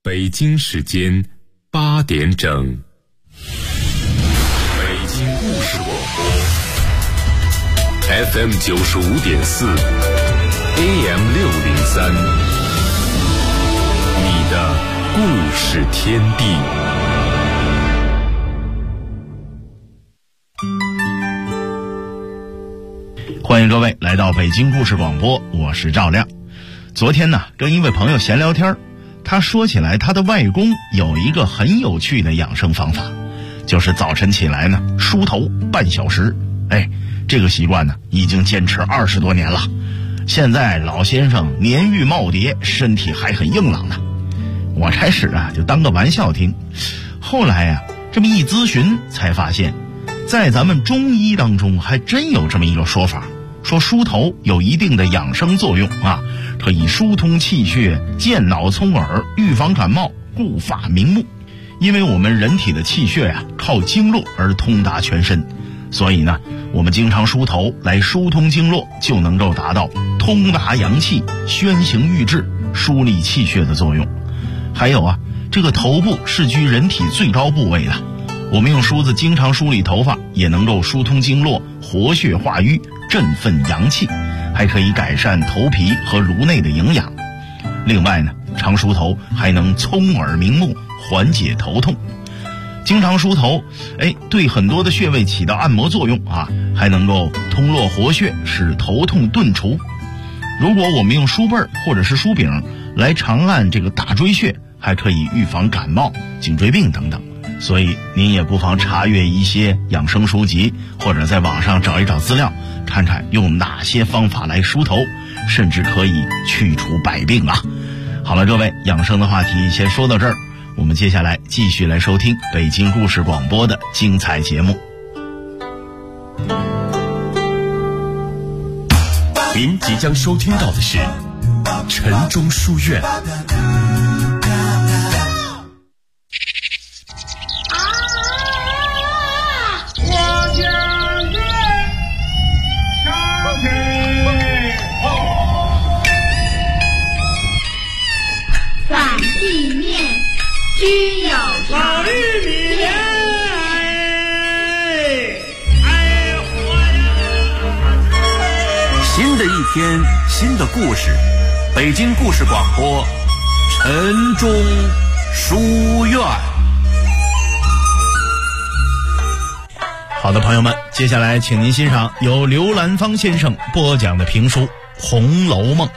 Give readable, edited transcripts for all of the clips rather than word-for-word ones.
北京时间8点整，北京故事广播 FM 95.4 AM 603，你的故事天地。 欢迎各位来到北京故事广播，我是赵亮。昨天呢，跟一位朋友闲聊天，他说起来他的外公有一个很有趣的养生方法，就是早晨起来呢梳头半小时。这个习惯呢已经坚持20多年了。现在老先生年逾耄耋，身体还很硬朗呢。我开始就当个玩笑听，后来这么一咨询才发现，在咱们中医当中还真有这么一个说法，说梳头有一定的养生作用可以疏通气血，健脑聪耳，预防感冒，顾发明目。因为我们人体的气血靠经络而通达全身，所以呢我们经常梳头来疏通经络，就能够达到通达阳气，宣行郁滞，疏利气血的作用。还有这个头部是居人体最高部位的，我们用梳子经常梳理头发，也能够疏通经络，活血化瘀，振奋阳气，还可以改善头皮和颅内的营养。另外呢，常梳头还能聪耳明目，缓解头痛。经常梳头对很多的穴位起到按摩作用还能够通络活血，使头痛顿除。如果我们用梳背或者是梳柄来长按这个大椎穴，还可以预防感冒、颈椎病等等。所以您也不妨查阅一些养生书籍，或者在网上找一找资料，看看用哪些方法来梳头，甚至可以去除百病好了，各位，养生的话题先说到这儿，我们接下来继续来收听北京故事广播的精彩节目。 您即将收听到的是晨钟书院。 居有老玉米新的一天，新的故事，北京故事广播晨钟书院。 好的，朋友们，接下来请您欣赏由刘兰芳先生播讲的评书《红楼梦》。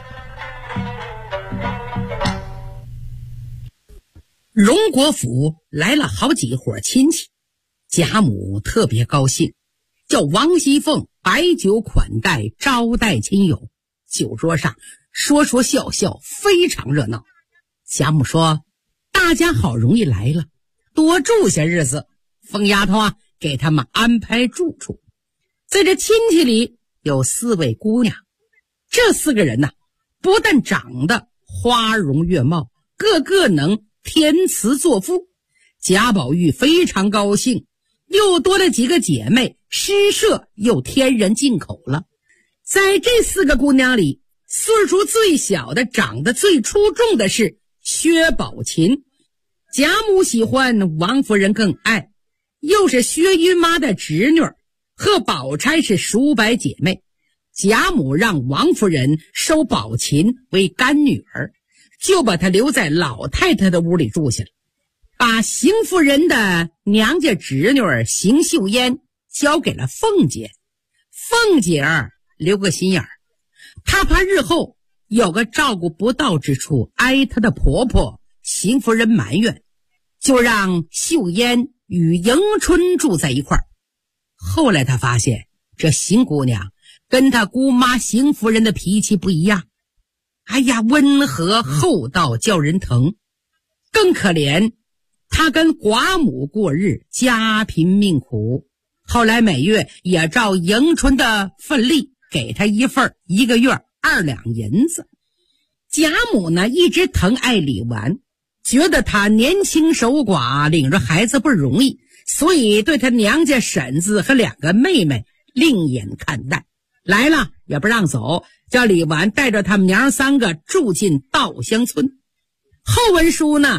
荣国府来了好几伙亲戚，贾母特别高兴，叫王熙凤摆酒款待，招待亲友。酒桌上说说笑笑，非常热闹。贾母说，大家好容易来了，多住些日子，凤丫头给他们安排住处。在这亲戚里有4位姑娘，这4个人不但长得花容月貌，个个能填词作赋。贾宝玉非常高兴，又多了几个姐妹，诗社又添人进口了。在这4个姑娘里，岁数最小的，长得最出众的是薛宝琴。贾母喜欢，王夫人更爱，又是薛姨妈的侄女，和宝钗是叔伯姐妹。贾母让王夫人收宝琴为干女儿，就把她留在老太太的屋里住下了，把邢夫人的娘家侄女邢岫烟交给了凤姐。凤姐留个心眼儿，她怕日后有个照顾不到之处，挨她的婆婆邢夫人埋怨，就让岫烟与迎春住在一块儿。后来她发现这邢姑娘跟她姑妈邢夫人的脾气不一样，温和厚道，叫人疼。更可怜，她跟寡母过日，家贫命苦，后来每月也照迎春的份例给她一份，1个月2两银子。贾母一直疼爱李纨，觉得她年轻守寡，领着孩子不容易，所以对她娘家婶子和2个妹妹另眼看待，来了也不让走，叫李纨带着他们娘3个住进稻香村。后文书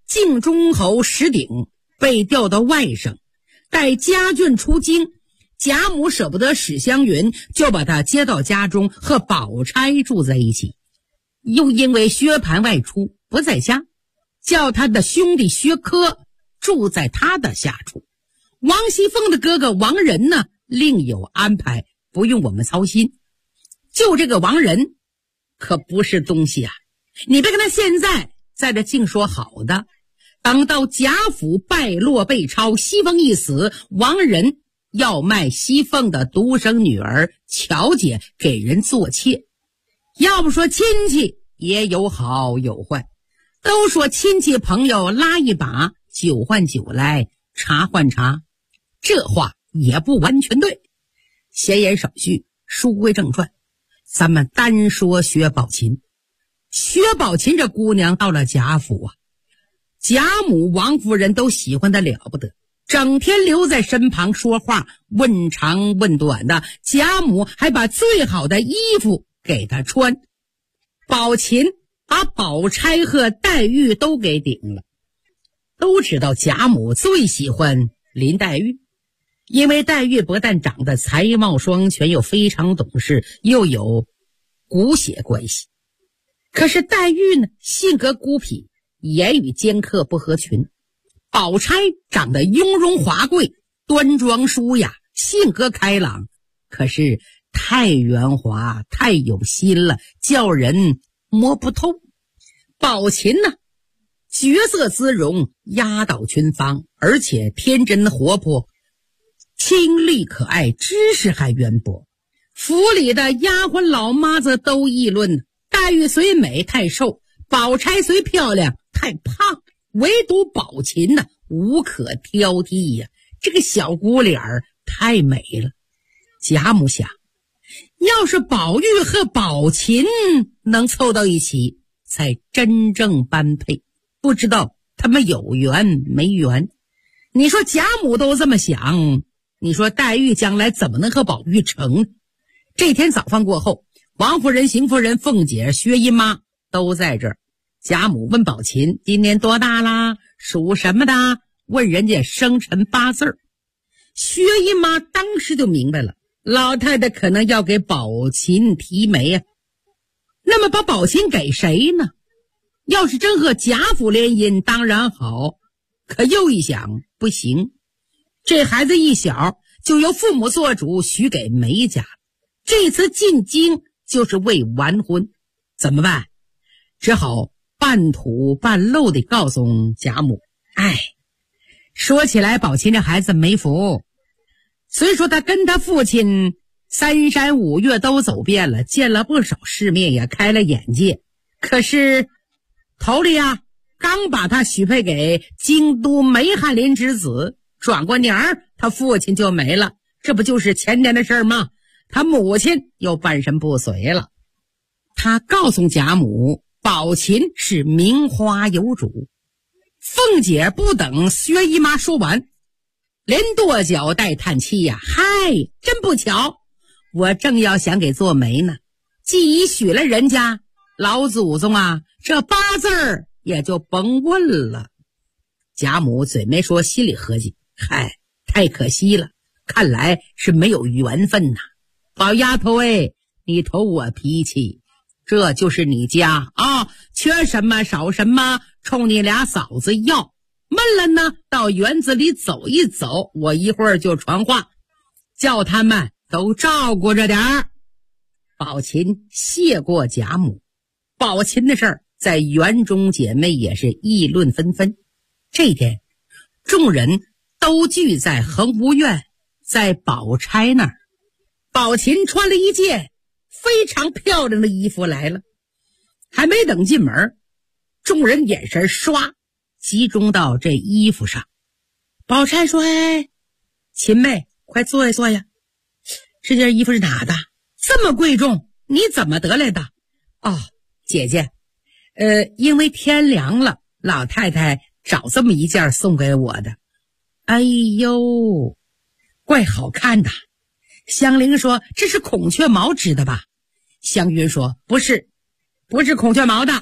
晋中侯石鼎被调到外省，待家眷出京，贾母舍不得史湘云，就把他接到家中和宝钗住在一起。又因为薛蟠外出不在家，叫他的兄弟薛科住在他的下处。王熙凤的哥哥王仁呢，另有安排，不用我们操心。就这个王仁可不是东西啊，你别跟他现在在这净说好的，等到贾府败落被抄，熙凤一死，王仁要卖熙凤的独生女儿巧姐给人做妾。要不说亲戚也有好有坏，都说亲戚朋友拉一把，酒换酒来，茶换茶，这话也不完全对。闲言少叙，书归正传，咱们单说薛宝琴。薛宝琴这姑娘到了贾府啊，贾母王夫人都喜欢她了不得，整天留在身旁说话，问长问短的。贾母还把最好的衣服给她穿。宝琴把宝钗和黛玉都给顶了。都知道贾母最喜欢林黛玉，因为黛玉不但长得才貌双全，又非常懂事，又有骨血关系。可是黛玉呢，性格孤僻，言语尖刻，不合群。宝钗长得雍容华贵，端庄淑雅，性格开朗，可是太圆滑，太有心了，叫人摸不透。宝琴呢，绝色姿容，压倒群芳，而且天真活泼，清丽可爱，知识还渊博。府里的丫鬟老妈子都议论，黛玉虽美太瘦，宝钗虽漂亮太胖，唯独宝琴呢无可挑剔呀，这个小姑脸儿太美了。贾母想，要是宝玉和宝琴能凑到一起，才真正般配，不知道他们有缘没缘。你说贾母都这么想，你说黛玉将来怎么能和宝玉成呢？这天早饭过后，王夫人、邢夫人、凤姐、薛姨妈都在这儿。贾母问宝琴今年多大啦，属什么的，问人家生辰八字。薛姨妈当时就明白了，老太太可能要给宝琴提媒啊。那么把宝琴给谁呢？要是真和贾府联姻当然好，可又一想不行，这孩子一小就由父母做主许给梅家，这次进京就是为完婚，怎么办？只好半吐半露地告诉贾母，说起来宝琴这孩子没福，虽说他跟他父亲3山5岳都走遍了，见了不少世面，也开了眼界，可是头里刚把他许配给京都梅翰林之子，转过年儿他父亲就没了，这不就是前年的事吗？他母亲又半身不遂了。他告诉贾母，宝琴是名花有主。凤姐不等薛姨妈说完，连跺脚带叹气呀，真不巧，我正要想给做媒呢，既已许了人家，老祖宗这8字儿也就甭问了。贾母嘴没说，心里合计，太可惜了，看来是没有缘分呐。宝丫头你投我脾气，这就是你家缺什么少什么，冲你俩嫂子要，闷了呢到园子里走一走，我一会儿就传话，叫他们都照顾着点儿。宝琴谢过贾母。宝琴的事儿在园中姐妹也是议论纷纷。这天众人都聚在恒芜院，在宝钗那儿。宝琴穿了一件非常漂亮的衣服来了，还没等进门，众人眼神唰集中到这衣服上。宝钗说，琴妹快坐一坐呀，这件衣服是哪的？这么贵重，你怎么得来的？姐姐，因为天凉了，老太太找这么一件送给我的。哎呦，怪好看的。香菱说，这是孔雀毛织的吧？湘云说，不是孔雀毛的，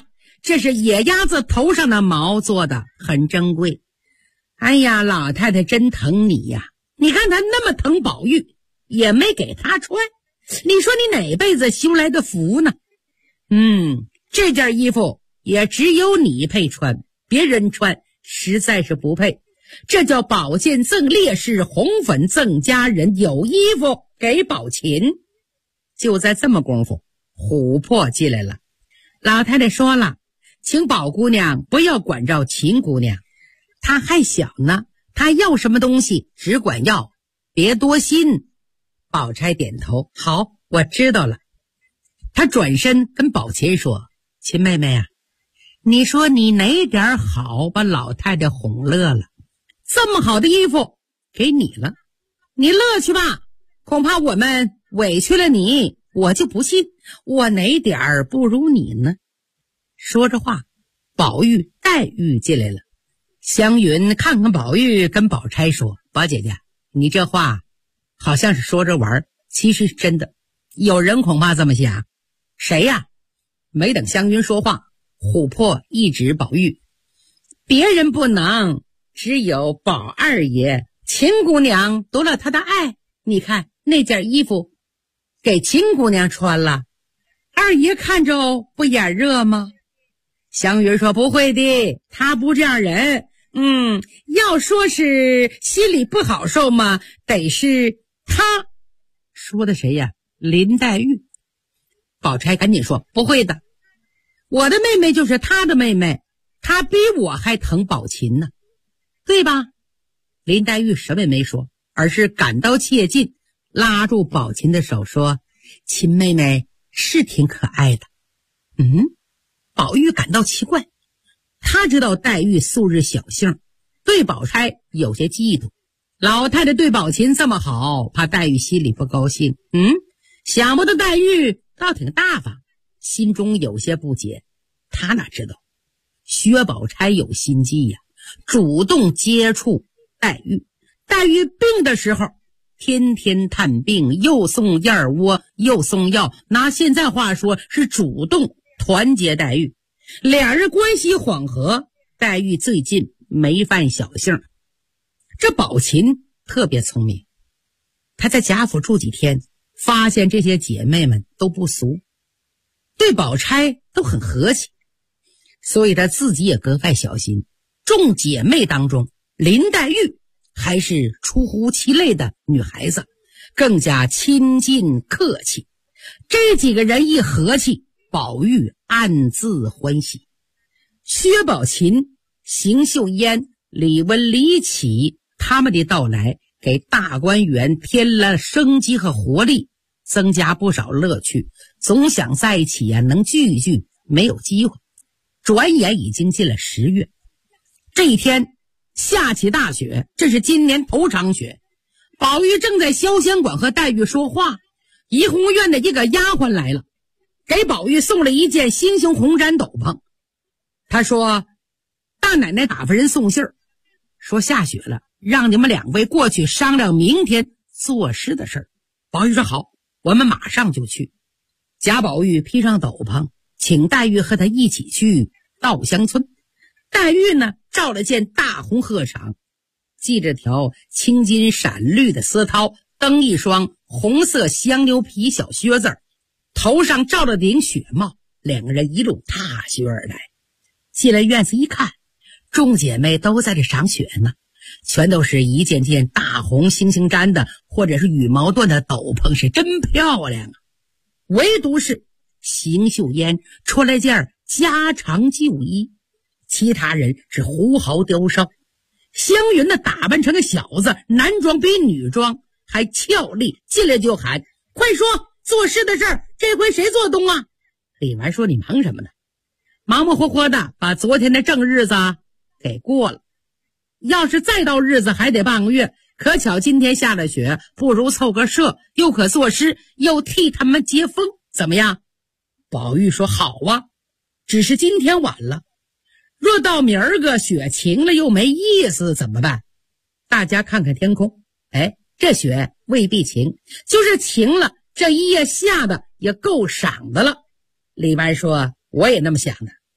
这是野鸭子头上的毛做的，很珍贵。哎呀，老太太真疼你呀！你看她那么疼宝玉，也没给她穿。你说你哪辈子修来的福呢？这件衣服也只有你配穿，别人穿实在是不配。这叫宝剑赠烈士，红粉赠佳人，有衣服给宝琴。就在这么功夫，琥珀进来了。老太太说了，请宝姑娘不要管着秦姑娘，她还小呢，她要什么东西只管要，别多心。宝钗点头，好，我知道了。她转身跟宝琴说，秦妹妹啊，你说你哪点好把老太太哄乐了？这么好的衣服给你了，你乐去吧，恐怕我们委屈了你，我就不信我哪点儿不如你呢。说着话，宝玉、黛玉进来了。湘云看看宝玉，跟宝钗说，宝姐姐，你这话好像是说着玩，其实是真的，有人恐怕这么想。谁呀？没等湘云说话，琥珀一指宝玉，别人不能，只有宝二爷，秦姑娘夺了他的爱，你看那件衣服给秦姑娘穿了，二爷看着不眼热吗？湘云说，不会的，他不这样人。要说是心里不好受嘛，得是他。说的谁呀？林黛玉。宝钗赶紧说，不会的，我的妹妹就是她的妹妹，她比我还疼宝琴呢，对吧？林黛玉什么也没说，而是感到切近，拉住宝琴的手说，秦妹妹是挺可爱的。宝玉感到奇怪，他知道黛玉素日小性，对宝钗有些嫉妒。老太太对宝琴这么好，怕黛玉心里不高兴。想不到黛玉倒挺大方，心中有些不解。他哪知道薛宝钗有心计呀，主动接触黛玉。黛玉病的时候天天探病，又送燕窝又送药，拿现在话说是主动团结黛玉。俩人关系缓和，黛玉最近没犯小性。这宝琴特别聪明，她在贾府住几天，发现这些姐妹们都不俗，对宝钗都很和气，所以她自己也格外小心。众姐妹当中，林黛玉还是出乎其类的女孩子，更加亲近客气。这几个人一和气，宝玉暗自欢喜。薛宝琴、邢岫烟、李文、李启他们的到来，给大观园添了生机和活力，增加不少乐趣。总想在一起能聚一聚，没有机会。转眼已经进了10月，这一天下起大雪，这是今年头场雪。宝玉正在潇湘馆和黛玉说话，怡红院的一个丫鬟来了，给宝玉送了一件猩猩红毡斗篷。他说，大奶奶打发人送信儿，说下雪了，让你们2位过去商量明天作诗的事儿。宝玉说好，我们马上就去。贾宝玉披上斗篷，请黛玉和他一起去稻香村。黛玉呢，罩了件大红鹤氅，系着条青金闪绿的丝绦，蹬一双红色香牛皮小靴子，头上罩了顶雪帽。2个人一路踏雪而来。进了院子一看，众姐妹都在这赏雪呢，全都是一件件大红猩猩毡的或者是羽毛缎的斗篷，是真漂亮啊。唯独是邢岫烟穿了件家常旧衣，其他人是胡毫雕烧。湘云的打扮成个小子，男装比女装还俏丽，进来就喊，快说做事的事儿，这回谁做东啊？李纨说，你忙什么呢？忙忙活活的把昨天的正日子给过了，要是再到日子还得半个月，可巧今天下了雪，不如凑个社，又可作诗，又替他们接风，怎么样？宝玉说好啊，只是今天晚了，若到明儿个雪晴了又没意思怎么办？大家看看天空，这雪未必晴，就是晴了，这一夜下的也够赏的了。李纨说，我也那么想的，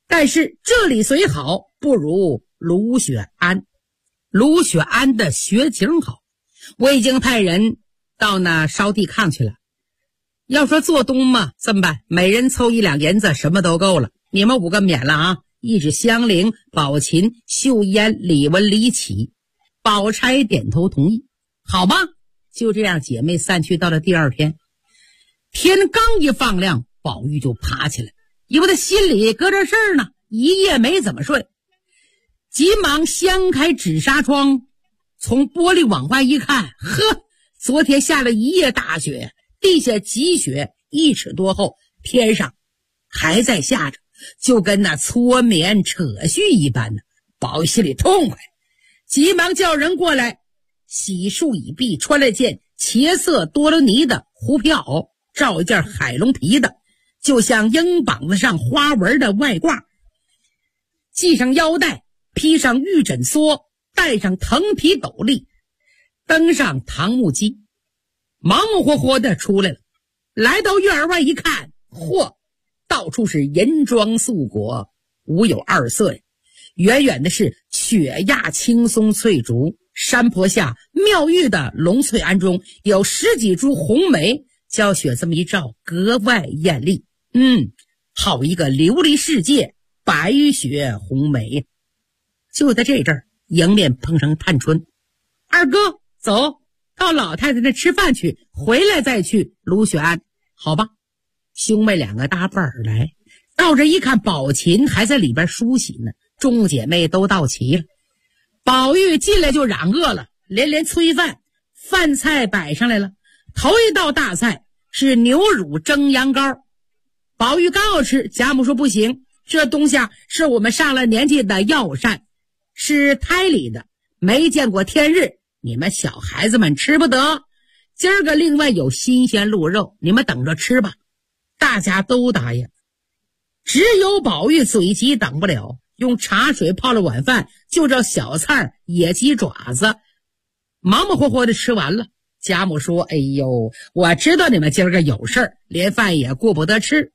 但是这里虽好，不如卢雪庵。卢雪庵的学情好，我已经派人到那烧地炕去了。要说做东嘛，这么办，每人凑1两银子，什么都够了。你们5个免了啊！一指香菱、宝琴、秀烟、李文、李启。宝钗点头同意。好吧，就这样，姐妹散去。到了第2天，天刚一放亮，宝玉就爬起来，因为他心里搁这事儿呢，一夜没怎么睡。急忙掀开纸纱窗，从玻璃往外一看，呵，昨天下了一夜大雪，地下积雪1尺多厚，天上还在下着，就跟那搓棉扯絮一般呢。宝玉心里痛快，急忙叫人过来洗漱已毕，穿了件茄色多罗尼的狐皮袄，罩一件海龙皮的就像鹰膀子上花纹的外褂，系上腰带，披上玉枕蓑，戴上藤皮斗笠，登上唐木屐，忙忙活活的出来了。来到院外一看，嚯，到处是银装素裹，无有2色呀。远远的是雪压青松翠竹，山坡下妙玉的龙翠庵中有10几株红梅，娇雪这么一照，格外艳丽。好一个琉璃世界，白雪红梅呀！就在这阵儿，迎面碰上探春。二哥，走到老太太那吃饭去，回来再去卢雪庵。好吧，兄妹2个搭伴而来，到这一看，宝琴还在里边梳洗呢，众姐妹都到齐了。宝玉进来就嚷饿了，连连催饭，饭菜摆上来了。头一道大菜是牛乳蒸羊羔，宝玉刚要吃，贾母说不行，这东西是我们上了年纪的药膳，是胎里的，没见过天日，你们小孩子们吃不得。今儿个另外有新鲜鹿肉，你们等着吃吧。大家都答应，只有宝玉嘴急等不了，用茶水泡了晚饭，就这小菜野鸡爪子，忙忙活活的吃完了。贾母说，哎呦，我知道你们今儿个有事儿，连饭也顾不得吃，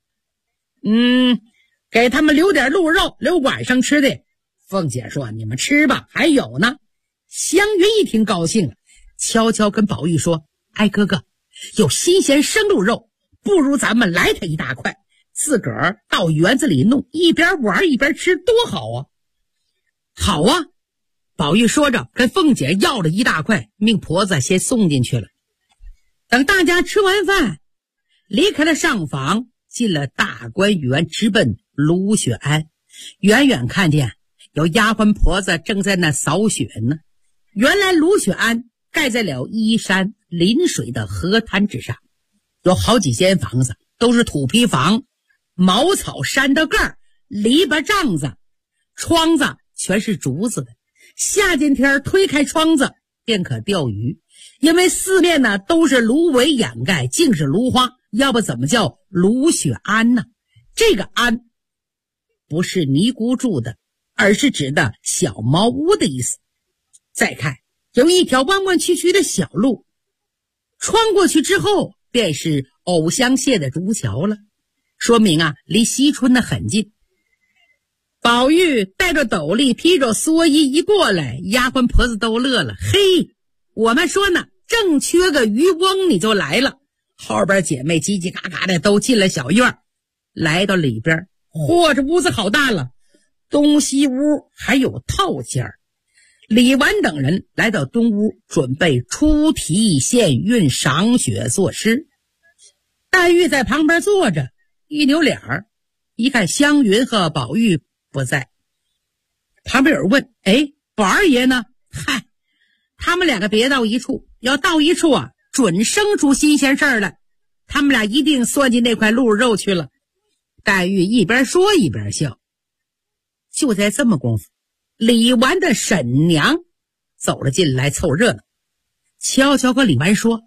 给他们留点鹿肉，留晚上吃的。凤姐说，你们吃吧，还有呢。湘云一听高兴了，悄悄跟宝玉说，哎哥哥，有新鲜生鹿肉，不如咱们来他一大块，自个儿到园子里弄，一边玩一边吃，多好啊。好啊，宝玉说着跟凤姐要了一大块，命婆子先送进去了。等大家吃完饭，离开了上房，进了大观园，直奔卢雪庵。远远看见有丫鬟婆子正在那扫雪呢。原来卢雪庵盖在了依山临水的河滩之上，有好几间房子，都是土坯房，茅草山的盖儿，篱笆帐子，窗子全是竹子的。夏天天推开窗子便可钓鱼，因为四面呢都是芦苇掩盖，尽是芦花，要不怎么叫卢雪庵呢？这个庵不是尼姑住的，而是指的小茅屋的意思。再看有一条弯弯曲曲的小路，穿过去之后便是藕香榭的竹桥了，说明离惜春的很近。宝玉带着斗笠，披着蓑衣一过来，丫鬟婆子都乐了，嘿，我们说呢，正缺个渔翁你就来了。后边姐妹叽叽嘎嘎的都进了小院，来到里边，嚯，这屋子好大了，东西屋还有套间儿。李纨等人来到东屋，准备出题献韵赏雪作诗。黛玉在旁边坐着，一扭脸儿，一看湘云和宝玉不在。旁边有人问，宝二爷呢？嗨，他们2个别到一处，要到一处准生出新鲜事儿来，他们俩一定算计那块鹿肉去了。黛玉一边说一边笑。就在这么功夫，李纨的婶娘走了进来凑热闹，悄悄和李纨说，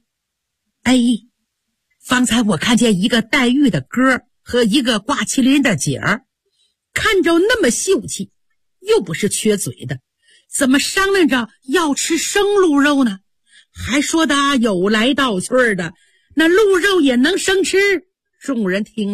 方才我看见一个黛玉的哥和一个挂麒麟的姐儿，看着那么秀气，又不是缺嘴的，怎么商量着要吃生鹿肉呢？还说的有来道趣的，那鹿肉也能生吃。众人听了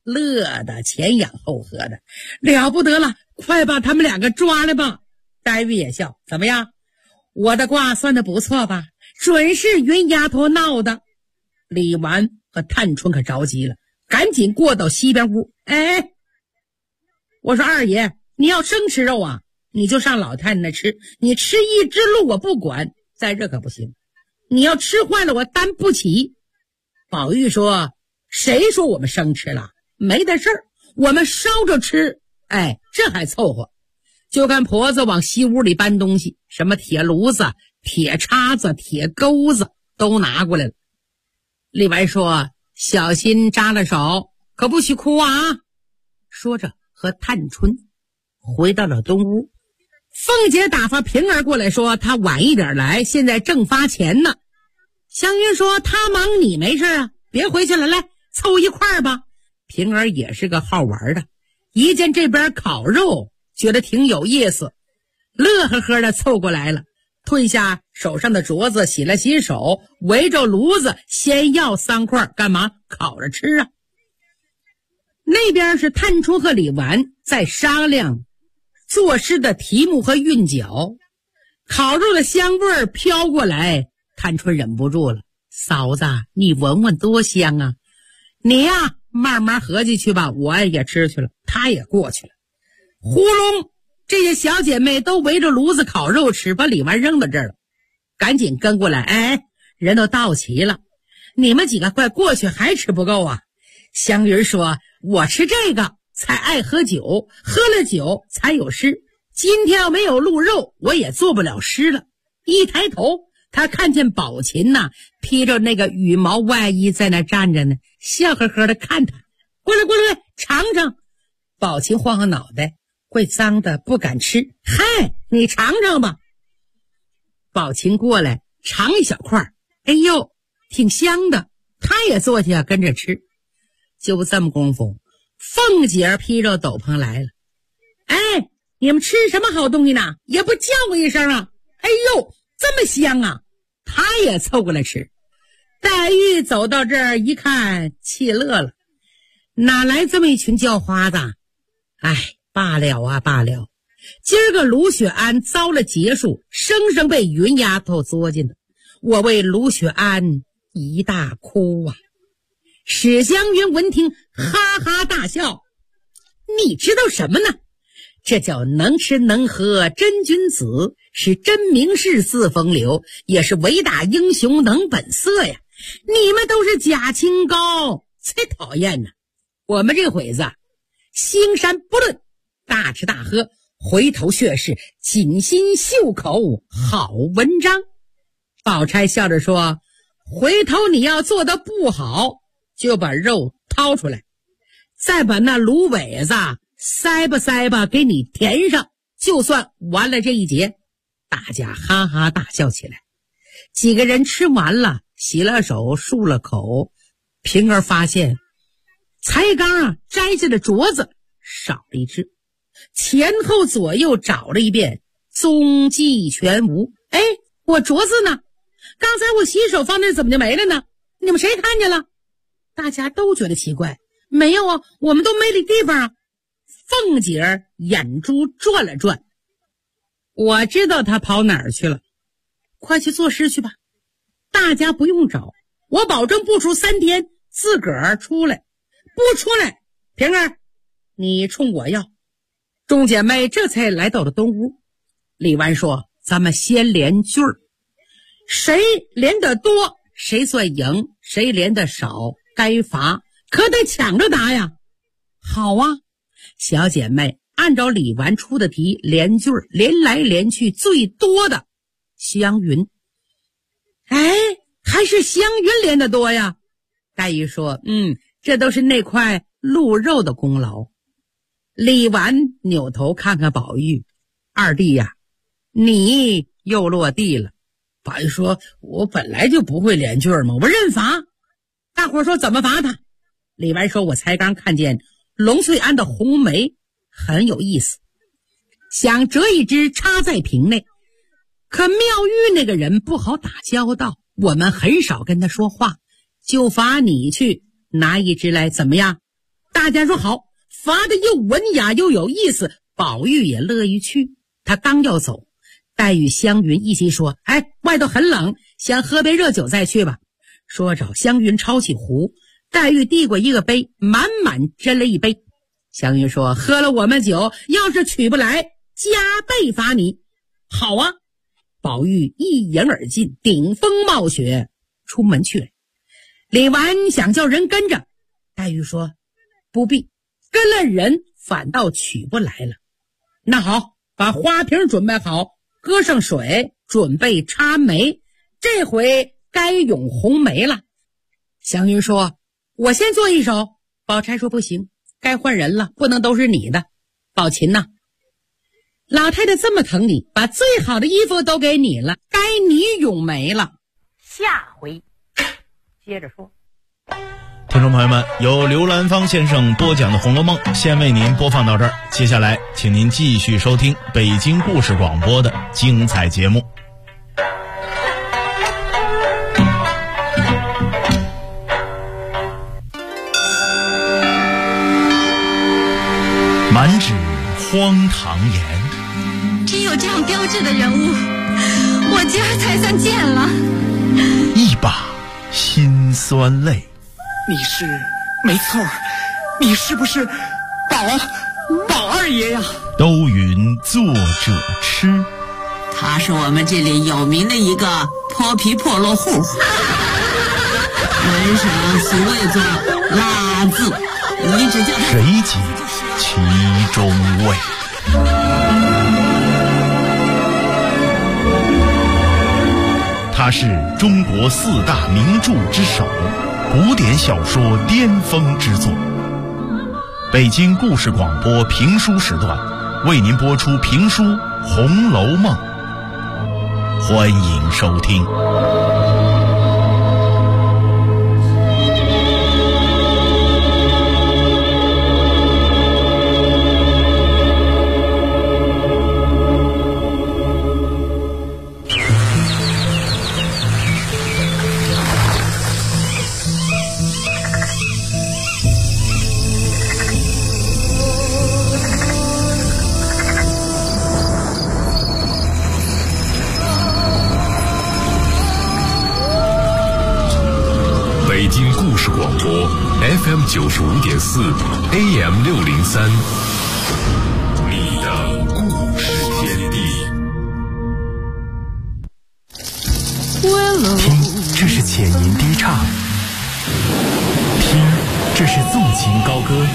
乐得前仰后合的，了不得了，快把他们两个抓来吧。黛玉也笑，怎么样？我的卦算得不错吧？准是云丫头闹的。李纨和探春可着急了，赶紧过到西边屋。哎，我说二爷，你要生吃肉啊，你就上老太太那吃，你吃一只鹿我不管，在这可不行，你要吃坏了我担不起。宝玉说，谁说我们生吃了？没的事儿，我们烧着吃，哎，这还凑合。就看婆子往西屋里搬东西，什么铁炉子、铁叉子、铁钩子都拿过来了。李纨说，小心扎了手，可不许哭啊。说着和探春回到了东屋。凤姐打发平儿过来说，她晚一点来，现在正发钱呢。湘云说，她忙你没事啊，别回去了，来凑一块儿吧。平儿也是个好玩的，一见这边烤肉觉得挺有意思，乐呵呵的凑过来了，褪下手上的镯子，洗了洗手，围着炉子先要3块，干嘛？烤着吃啊。那边是探春和李纨在商量作诗的题目和韵脚，烤肉的香味儿飘过来，探春忍不住了，嫂子你闻闻多香啊。你呀慢慢合计去吧，我也吃去了，她也过去了。呼隆，这些小姐妹都围着炉子烤肉吃，把李纨扔到这儿了，赶紧跟过来。哎，人都到齐了，你们几个快过去，还吃不够啊。湘云说，我吃这个才爱喝酒，喝了酒才有诗，今天要没有鹿肉我也做不了诗了。一抬头，他看见宝琴呐，披着那个羽毛外衣在那站着呢，笑呵呵的看他，过来过来尝尝。宝琴晃晃脑袋，会脏的不敢吃。嗨，你尝尝吧。宝琴过来尝一小块，哎呦挺香的，他也坐下跟着吃。就这么功夫，凤姐披着斗篷来了。哎，你们吃什么好东西呢？也不叫我一声啊。哎呦这么香啊，他也凑过来吃。黛玉走到这儿一看，气乐了，哪来这么一群叫花子？哎，罢了啊罢了，今儿个卢雪庵遭了劫数，生生被云丫头作进了，我为卢雪庵一大哭啊。史湘云闻听哈哈大笑，你知道什么呢？这叫能吃能喝真君子，是真名士似风流，也是伟大英雄能本色呀。你们都是假清高，才讨厌呢。我们这会子兴山不论，大吃大喝，回头却是锦心绣口好文章。宝钗笑着说，回头你要做的不好，就把肉掏出来，再把那芦苇子塞吧给你填上，就算完了这一节。大家哈哈大笑起来。几个人吃完了，洗了手，漱了口。平儿发现才刚摘下的镯子少了一只，前后左右找了一遍，踪迹全无。哎，我镯子呢？刚才我洗手放那怎么就没了呢？你们谁看见了？大家都觉得奇怪。没有啊，我们都没这地方啊。凤姐眼珠转了转，我知道她跑哪儿去了，快去作诗去吧。大家不用找，我保证不出3天自个儿出来，不出来平儿你冲我要。众姐妹这才来到了东屋。李纨说，咱们先连句儿，谁连得多谁算赢，谁连得少该罚，可得抢着答呀。好啊，小姐妹按照李纨出的题连句儿，连来连去最多的湘云。哎，还是湘云连得多呀。黛玉说，这都是那块鹿肉的功劳。李纨扭头看看宝玉，二弟呀，你又落地了。宝玉说，我本来就不会连句嘛，我认罚。大伙说怎么罚他？李纨说，我才刚看见龙翠庵的红梅很有意思，想折一支插在瓶内，可妙玉那个人不好打交道，我们很少跟他说话，就罚你去拿一支来，怎么样？ 大家说好，罚的又文雅又有意思，宝玉也乐意去。他刚要走，黛玉、湘云一起说：“哎，外头很冷，想喝杯热酒再去吧。”说着，湘云抄起壶，黛玉递过一个杯，满满斟了一杯。湘云说：“喝了我们酒，要是取不来，加倍罚你。”好啊！宝玉一饮而尽，顶风冒雪出门去了。李纨想叫人跟着，黛玉说：“不必，跟了人反倒取不来了。”那好，把花瓶准备好，搁上水，准备插梅，这回该咏红梅了。湘云说：“我先做一首。”宝钗说：“不行，该换人了，不能都是你的。宝琴呐，老太太这么疼你，把最好的衣服都给你了，该你咏梅了。”下回接着说。 听众朋友们，由刘兰芳先生播讲的《红楼梦》先为您播放到这儿，接下来请您继续收听北京故事广播的精彩节目。满纸荒唐言， 只有这样标致的人物，我今儿才算见了。 一把辛酸泪。 你是，没错，你是不是宝二爷呀？ 都云作者痴， 他是我们这里有名的一个泼皮破落户，门上俗谓作拉字，你只叫他谁解其中味？ 他是中国4大名著之首，古典小说巅峰之作。北京故事广播评书时段为您播出评书《红楼梦》，欢迎收听。 北京故事广播 FM 95.4 AM 603，你的故事天地。 听，这是浅吟低唱；听，这是纵情高歌；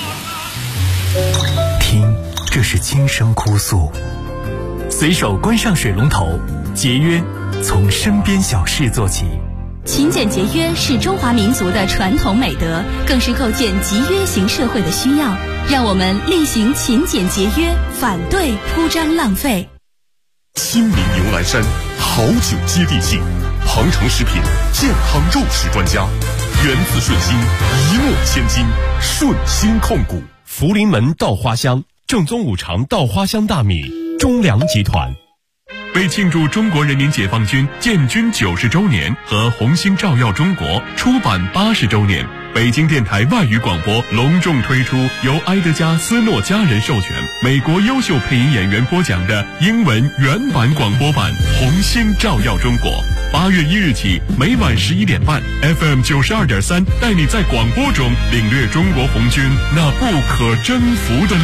听，这是轻声哭诉。随手关上水龙头，节约从身边小事做起。 勤俭节约是中华民族的传统美德，更是构建集约型社会的需要。让我们厉行勤俭节约，反对铺张浪费。 亲民牛栏山，好酒接地气，庞城食品健康肉食专家，源自顺心，一诺千金，顺心控股。 福临门稻花香，正宗五常稻花香大米，中粮集团。 为庆祝中国人民解放军建军90周年和红星照耀中国出版80周年，北京电台外语广播隆重推出由埃德加·斯诺家人授权、美国优秀配音演员播讲的英文原版广播版《红星照耀中国》。8月1日起，每晚11点半 ，FM 92.3带你在广播中领略中国红军那不可征服的